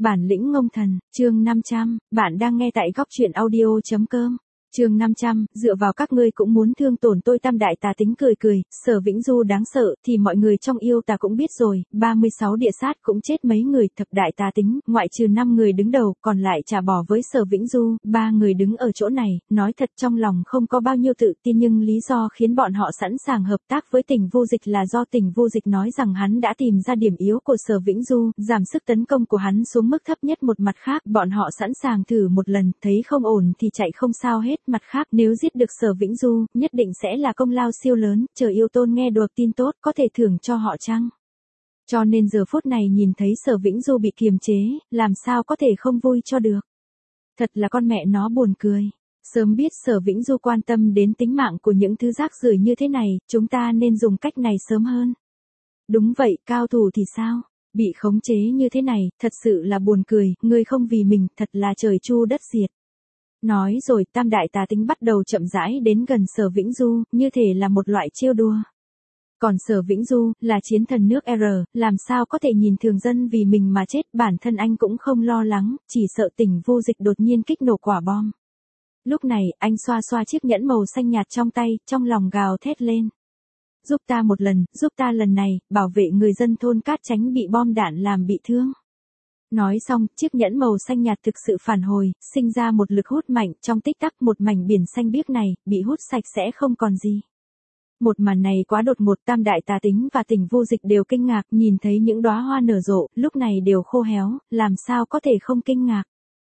Bản lĩnh ngông thần, chương 500, bạn đang nghe tại góc truyện audio.com. Chương 500, dựa vào các ngươi cũng muốn thương tổn tôi. Tam đại tà tính cười cười, Sở Vĩnh Du đáng sợ thì mọi người trong yêu tà cũng biết rồi, 36 địa sát cũng chết mấy người. Thập đại tà tính, ngoại trừ 5 người đứng đầu, còn lại trả bỏ với Sở Vĩnh Du. 3 người đứng ở chỗ này, nói thật trong lòng không có bao nhiêu tự tin, nhưng lý do khiến bọn họ sẵn sàng hợp tác với Tình Vô Dịch là do Tình Vô Dịch nói rằng hắn đã tìm ra điểm yếu của Sở Vĩnh Du, giảm sức tấn công của hắn xuống mức thấp nhất. Một mặt khác, bọn họ sẵn sàng thử một lần, thấy không ổn thì chạy không sao hết. Mặt khác, nếu giết được Sở Vĩnh Du, nhất định sẽ là công lao siêu lớn. Chờ yêu tôn nghe được tin tốt, có thể thưởng cho họ chăng? Cho nên giờ phút này nhìn thấy Sở Vĩnh Du bị kiềm chế, làm sao có thể không vui cho được. Thật là con mẹ nó buồn cười. Sớm biết Sở Vĩnh Du quan tâm đến tính mạng của những thứ rác rưởi như thế này, chúng ta nên dùng cách này sớm hơn. Đúng vậy, cao thủ thì sao? Bị khống chế như thế này, thật sự là buồn cười, người không vì mình, thật là trời chu đất diệt. Nói rồi, tam đại tà tính bắt đầu chậm rãi đến gần Sở Vĩnh Du, như thể là một loại trêu đùa. Còn Sở Vĩnh Du, là chiến thần nước R, làm sao có thể nhìn thường dân vì mình mà chết. Bản thân anh cũng không lo lắng, chỉ sợ Tình Vô Dịch đột nhiên kích nổ quả bom. Lúc này, anh xoa xoa chiếc nhẫn màu xanh nhạt trong tay, trong lòng gào thét lên. Giúp ta một lần, giúp ta lần này, bảo vệ người dân thôn Cát tránh bị bom đạn làm bị thương. Nói xong, chiếc nhẫn màu xanh nhạt thực sự phản hồi, sinh ra một lực hút mạnh, trong tích tắc một mảnh biển xanh biếc này, bị hút sạch sẽ không còn gì. Một màn này quá đột ngột, tam đại tà tính và Tình Vô Dịch đều kinh ngạc, nhìn thấy những đóa hoa nở rộ, lúc này đều khô héo, làm sao có thể không kinh ngạc.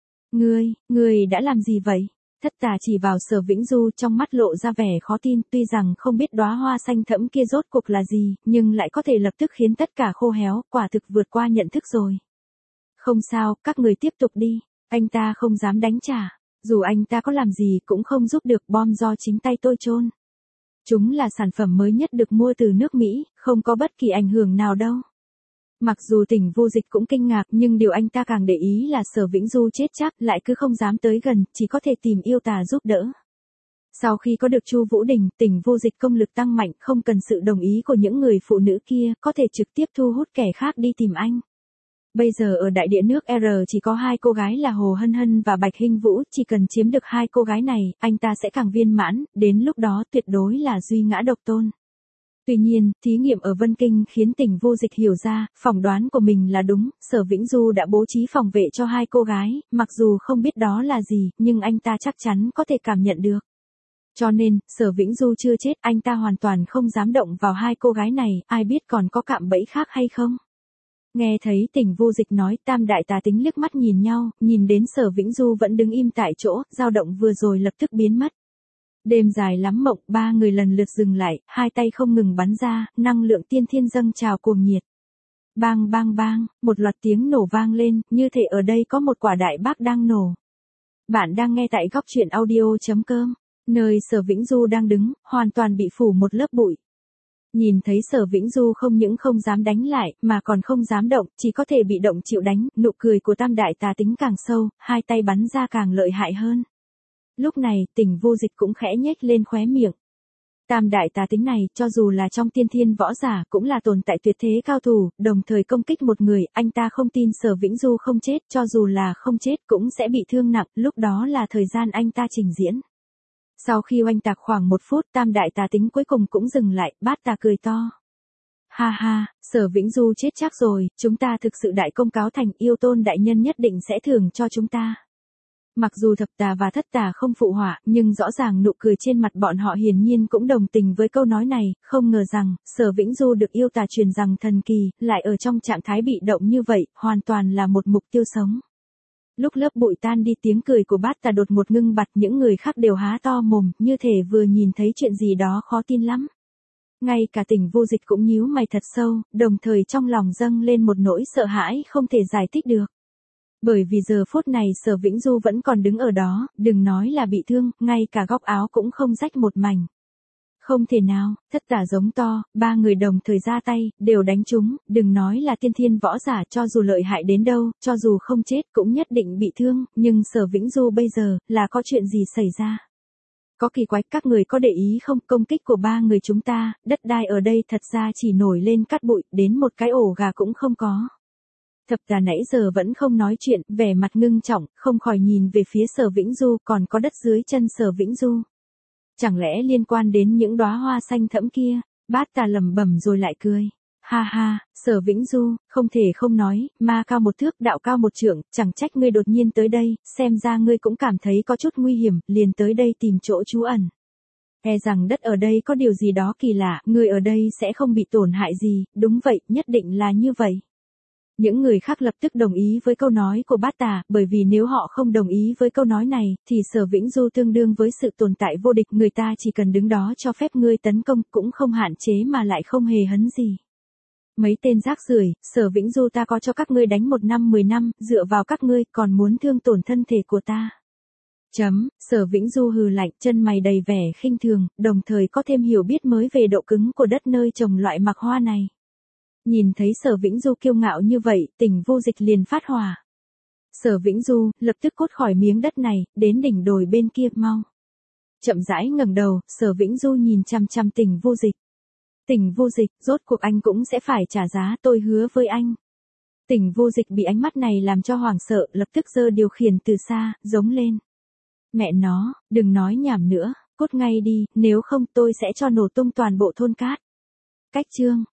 Ngươi đã làm gì vậy? Thất tà chỉ vào Sở Vĩnh Du, trong mắt lộ ra vẻ khó tin, tuy rằng không biết đóa hoa xanh thẫm kia rốt cuộc là gì, nhưng lại có thể lập tức khiến tất cả khô héo, quả thực vượt qua nhận thức rồi. Không sao, các người tiếp tục đi, anh ta không dám đánh trả, dù anh ta có làm gì cũng không giúp được, bom do chính tay tôi chôn. Chúng là sản phẩm mới nhất được mua từ nước Mỹ, không có bất kỳ ảnh hưởng nào đâu. Mặc dù Tình Vô Dịch cũng kinh ngạc, nhưng điều anh ta càng để ý là Sở Vĩnh Du chết chắc, lại cứ không dám tới gần, chỉ có thể tìm yêu tà giúp đỡ. Sau khi có được Chu Vũ Đình, Tình Vô Dịch công lực tăng mạnh, không cần sự đồng ý của những người phụ nữ kia, có thể trực tiếp thu hút kẻ khác đi tìm anh. Bây giờ ở đại địa nước R chỉ có 2 cô gái là Hồ Hân Hân và Bạch Hinh Vũ, chỉ cần chiếm được 2 cô gái này, anh ta sẽ càng viên mãn, đến lúc đó tuyệt đối là duy ngã độc tôn. Tuy nhiên, thí nghiệm ở Vân Kinh khiến Tình Vô Dịch hiểu ra, phỏng đoán của mình là đúng, Sở Vĩnh Du đã bố trí phòng vệ cho 2 cô gái, mặc dù không biết đó là gì, nhưng anh ta chắc chắn có thể cảm nhận được. Cho nên, Sở Vĩnh Du chưa chết, anh ta hoàn toàn không dám động vào 2 cô gái này, ai biết còn có cạm bẫy khác hay không. Nghe thấy Tình Vô Dịch nói, tam đại tà tính liếc mắt nhìn nhau, nhìn đến Sở Vĩnh Du vẫn đứng im tại chỗ, dao động vừa rồi lập tức biến mất. Đêm dài lắm mộng, 3 người lần lượt dừng lại, 2 tay không ngừng bắn ra, năng lượng tiên thiên dâng trào cuồng nhiệt. Bang bang bang, một loạt tiếng nổ vang lên, như thể ở đây có một quả đại bác đang nổ. Bạn đang nghe tại góc truyện audio.com, nơi Sở Vĩnh Du đang đứng, hoàn toàn bị phủ một lớp bụi. Nhìn thấy Sở Vĩnh Du không những không dám đánh lại, mà còn không dám động, chỉ có thể bị động chịu đánh, nụ cười của tam đại tà tính càng sâu, 2 tay bắn ra càng lợi hại hơn. Lúc này, Tình Vô Dịch cũng khẽ nhếch lên khóe miệng. Tam đại tà tính này, cho dù là trong tiên thiên võ giả, cũng là tồn tại tuyệt thế cao thủ, đồng thời công kích một người, anh ta không tin Sở Vĩnh Du không chết, cho dù là không chết cũng sẽ bị thương nặng, lúc đó là thời gian anh ta trình diễn. Sau khi oanh tạc khoảng 1 phút, tam đại tà tính cuối cùng cũng dừng lại, Bát Tà cười to. Ha ha, Sở Vĩnh Du chết chắc rồi, chúng ta thực sự đại công cáo thành, yêu tôn đại nhân nhất định sẽ thưởng cho chúng ta. Mặc dù thập tà và thất tà không phụ họa, nhưng rõ ràng nụ cười trên mặt bọn họ hiển nhiên cũng đồng tình với câu nói này, không ngờ rằng, Sở Vĩnh Du được yêu tà truyền rằng thần kỳ, lại ở trong trạng thái bị động như vậy, hoàn toàn là một mục tiêu sống. Lúc lớp bụi tan đi, tiếng cười của Bát Tà đột ngột ngưng bặt, những người khác đều há to mồm, như thể vừa nhìn thấy chuyện gì đó khó tin lắm. Ngay cả Tình Vô Dịch cũng nhíu mày thật sâu, đồng thời trong lòng dâng lên một nỗi sợ hãi không thể giải thích được. Bởi vì giờ phút này Sở Vĩnh Du vẫn còn đứng ở đó, đừng nói là bị thương, ngay cả góc áo cũng không rách một mảnh. Không thể nào, thất tà giống to, 3 người đồng thời ra tay, đều đánh chúng, đừng nói là tiên thiên võ giả, cho dù lợi hại đến đâu, cho dù không chết cũng nhất định bị thương, nhưng Sở Vĩnh Du bây giờ, là có chuyện gì xảy ra? Có kỳ quái, các người có để ý không, công kích của 3 người chúng ta, đất đai ở đây thật ra chỉ nổi lên cát bụi, đến một cái ổ gà cũng không có. Thập Tà nãy giờ vẫn không nói chuyện, vẻ mặt ngưng trọng, không khỏi nhìn về phía Sở Vĩnh Du, còn có đất dưới chân Sở Vĩnh Du. Chẳng lẽ liên quan đến những đóa hoa xanh thẫm kia? Bát Tà lẩm bẩm rồi lại cười. Ha ha, Sở Vĩnh Du, không thể không nói, ma cao một thước, đạo cao một trượng, chẳng trách ngươi đột nhiên tới đây, xem ra ngươi cũng cảm thấy có chút nguy hiểm, liền tới đây tìm chỗ trú ẩn. E rằng đất ở đây có điều gì đó kỳ lạ, ngươi ở đây sẽ không bị tổn hại gì, đúng vậy, nhất định là như vậy. Những người khác lập tức đồng ý với câu nói của Bát Tà, bởi vì nếu họ không đồng ý với câu nói này, thì Sở Vĩnh Du tương đương với sự tồn tại vô địch, người ta chỉ cần đứng đó cho phép ngươi tấn công, cũng không hạn chế mà lại không hề hấn gì. Mấy tên rác rưởi, Sở Vĩnh Du ta có cho các ngươi đánh 1 năm 10 năm, dựa vào các ngươi, còn muốn thương tổn thân thể của ta. Sở Vĩnh Du hừ lạnh, chân mày đầy vẻ khinh thường, đồng thời có thêm hiểu biết mới về độ cứng của đất nơi trồng loại mặc hoa này. Nhìn thấy Sở Vĩnh Du kiêu ngạo như vậy, Tình Vô Dịch liền phát hỏa. Sở Vĩnh Du, lập tức cút khỏi miếng đất này, đến đỉnh đồi bên kia, mau. Chậm rãi ngẩng đầu, Sở Vĩnh Du nhìn chằm chằm Tình Vô Dịch. Tình Vô Dịch, rốt cuộc anh cũng sẽ phải trả giá, tôi hứa với anh. Tình Vô Dịch bị ánh mắt này làm cho hoảng sợ, lập tức giơ điều khiển từ xa, giống lên. Mẹ nó, đừng nói nhảm nữa, cút ngay đi, nếu không tôi sẽ cho nổ tung toàn bộ thôn cát. Cách chương